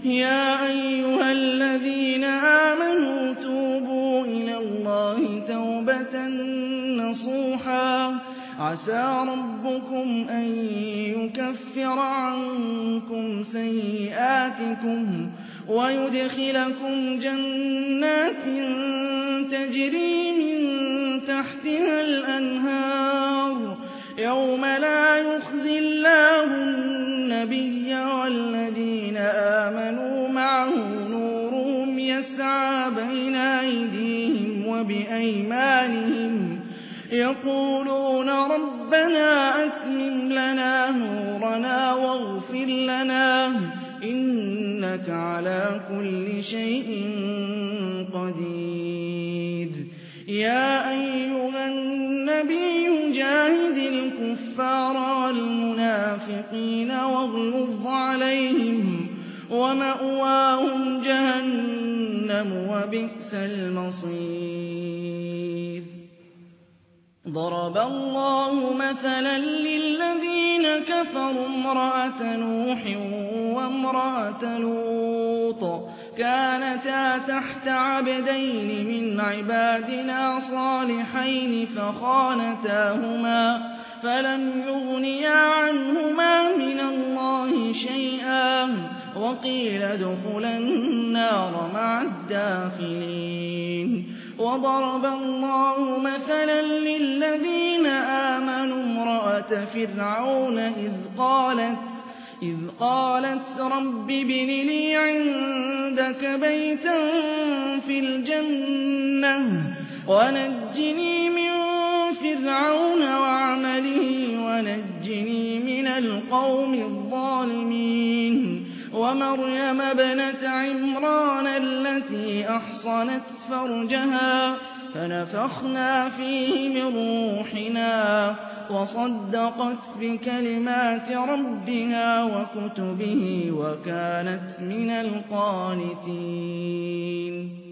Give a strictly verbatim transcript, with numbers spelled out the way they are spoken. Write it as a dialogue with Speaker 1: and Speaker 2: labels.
Speaker 1: يَا أَيُّهَا الَّذِينَ آمَنُوا تُوبُوا إِلَى اللَّهِ تَوْبَةً نَّصُوحًا عَسَىٰ رَبُّكُمْ أَن يُكَفِّرَ عَنكُمْ سَيِّئَاتِكُمْ وَيُدْخِلَكُمْ جَنَّاتٍ تَجْرِي مِن تَحْتِهَا الْأَنْهَارُ يَوْمَ لَا يُخْزِي اللَّهُ النَّبِيَّ وَالَّذِينَ آمَنُوا مَعَهُ نُورُهُمْ يَسْعَىٰ بَيْنَ أَيْدِيهِمْ وَبِأَيْمَانِهِمْ يَقُولُونَ رَبَّنَا أَتْمِمْ لَنَا نُورَنَا وَاغْفِرْ لَنَا إِنَّكَ عَلَىٰ كُلِّ شَيْءٍ قَدِيرٌ يَا أَيُّهَا النَّبِيُّ جَاهِدِ الْكُفَّارَ وَالْمُنَافِقِينَ وَاغْلُظْ عَلَيْهِمْ وَمَأْوَاهُمْ جَهَنَّمُ وَبِئْسَ الْمَصِيرُ ضَرَبَ اللَّهُ مَثَلًا لِّلَّذِينَ كَفَرُوا امْرَأَتَ نُوحٍ وَامْرَأَتَ لُوطٍ كَانَتَا تَحْتَ عَبْدَيْنِ مِنْ عِبَادِنَا صَالِحَيْنِ فَخَانَتَاهُمَا فَلَمْ يُغْنِيَا عَنْهُمَا مِنَ اللَّهِ شَيْئًا وَقِيلَ ادْخُلَا النَّارَ مَعَ الدَّاخِلِينَ وَضَرَبَ اللَّهُ مَثَلًا لِّلَّذِينَ آمَنُوا امْرَأَتَ فِرْعَوْنَ إِذْ قَالَتْ إذ قالت رب ابن لي عندك بيتا في الجنة ونجني من فرعون وعمله ونجني من القوم الظالمين ومريم ابنة عمران التي أحصنت فرجها فنفخنا فيه من روحنا وصدقت بكلمات ربها وكتبه وكانت من القانتين